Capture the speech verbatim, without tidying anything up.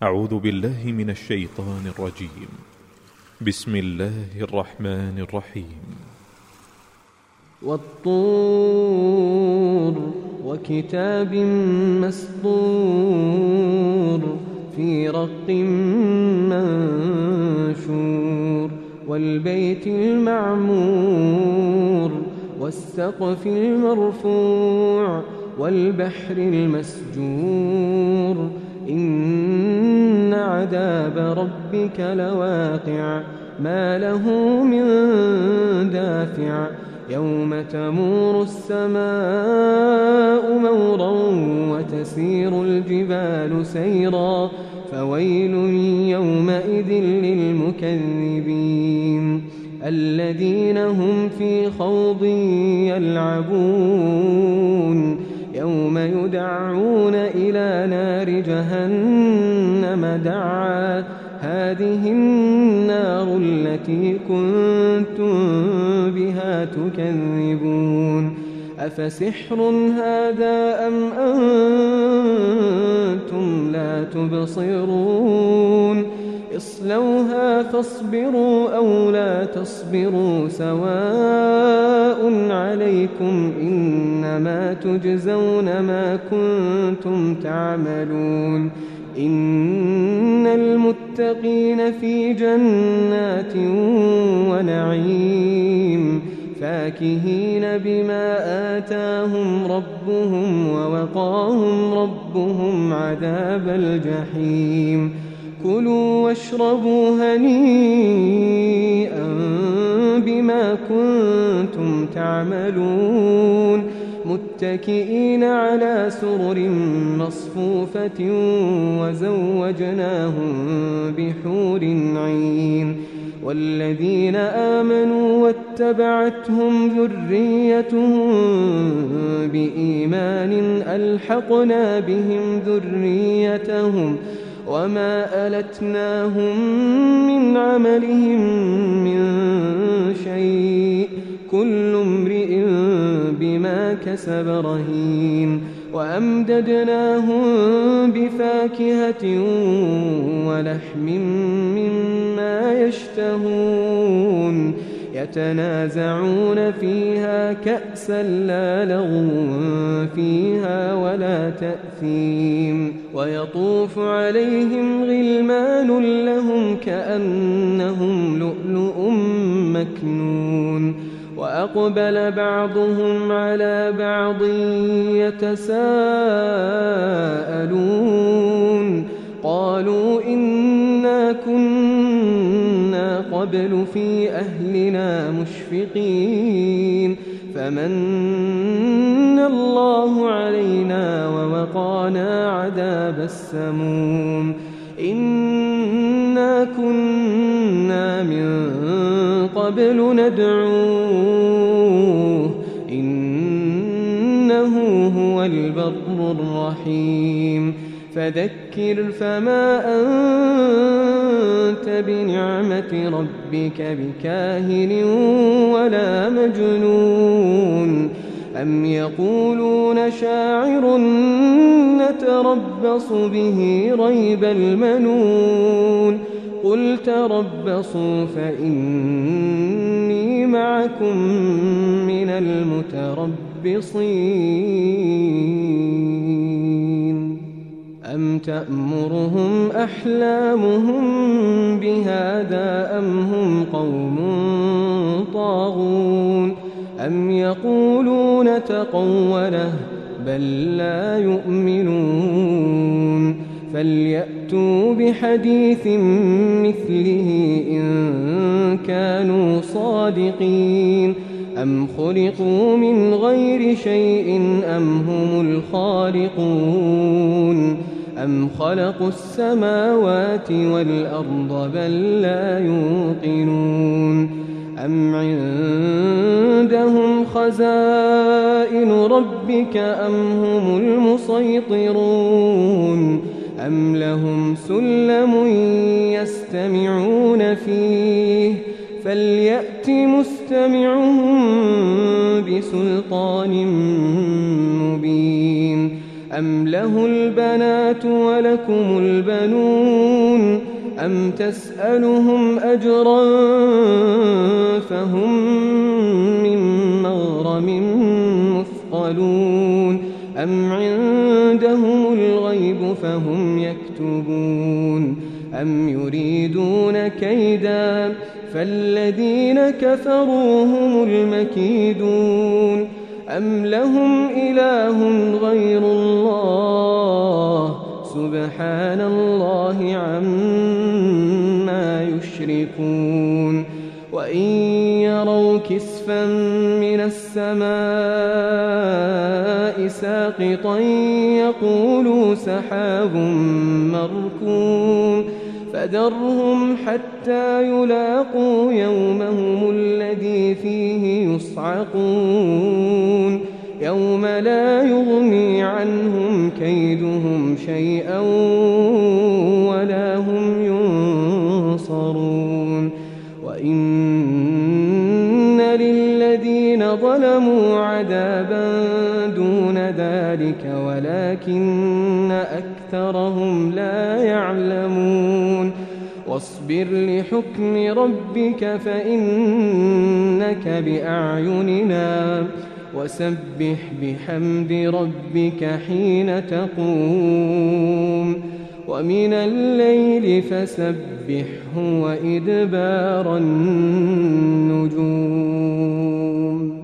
أعوذ بالله من الشيطان الرجيم. بسم الله الرحمن الرحيم. والطور وكتاب مسطور في رق منشور والبيت المعمور والسقف المرفوع والبحر المسجور إن عذاب ربك لواقع ما له من دافع يوم تمور السماء مورا وتسير الجبال سيرا فويل يومئذ للمكذبين الذين هم في خوض يلعبون يوم يدعون إلى نار جهنم دعا هذه النار التي كنتم بها تكذبون أفسحر هذا أم أنتم لا تبصرون اصلوها فاصبروا أو لا تصبروا سواء عليكم إنما تجزون ما كنتم تعملون إن المتقين في جنات ونعيم فاكهين بما آتاهم ربهم ووقاهم ربهم عذاب الجحيم كلوا واشربوا هنيئا بما كنتم تعملون متكئين على سرر مصفوفة وزوجناهم بحور عين والذين آمنوا واتبعتهم ذريتهم بإيمان ألحقنا بهم ذريتهم وما ألتناهم من عملهم من شيء كل امرئ بما كسب رهين وأمددناهم بفاكهة ولحم مما يشتهون يتنازعون فيها كأسا لا لغو فيها ولا تأثيم ويطوف عليهم غلمان لهم كأنهم لؤلؤ مكنون وأقبل بعضهم على بعض يتساءلون قالوا إنا كنا قبل في أهلنا مشفقين فمن الله علينا ووقانا عذاب السموم إنا كنا من قبل ندعوه إنه هو البر الرحيم فذكر فما أنت بنعمة ربك بكاهن ولا مجنون أم يقولون شاعر نتربص به ريب المنون قل تربصوا فإني معكم من المتربصين أم تأمرهم أحلامهم بهذا أم هم قوم طاغون أم يقولون تقوله بل لا يؤمنون فليأتوا بحديث مثله إن كانوا صادقين أم خلقوا من غير شيء أم هم الخالقون أم خلقوا السماوات والأرض بل لا يوقنون أم عندهم خزائن ربك أم هم المسيطرون أم لهم سلم يستمعون فيه فليأت مستمعهم بسلطان مبين أم له البنات ولكم البنون أم تسألهم أجرا فهم من مغرم مثقلون أم عندهم الغيب فهم يكتبون أم يريدون كيدا فالذين كفروا هم المكيدون أم لهم إله غير الله سبحان الله عما يشركون وإن يروا كسفا من السماء ساقطا يقولوا سحاب مركوم فذرهم حتى يلاقوا يومهم الذي فيه يصعقون يوم لا يغني عنهم كيدهم شيئا ولا هم ينصرون وإن للذين ظلموا عذابا دون ذلك ولكن أكثرهم لا يعلمون واصبر لحكم ربك فإنك بأعيننا وسبح بحمد ربك حين تقوم ومن الليل فسبحه وإدبار النجوم.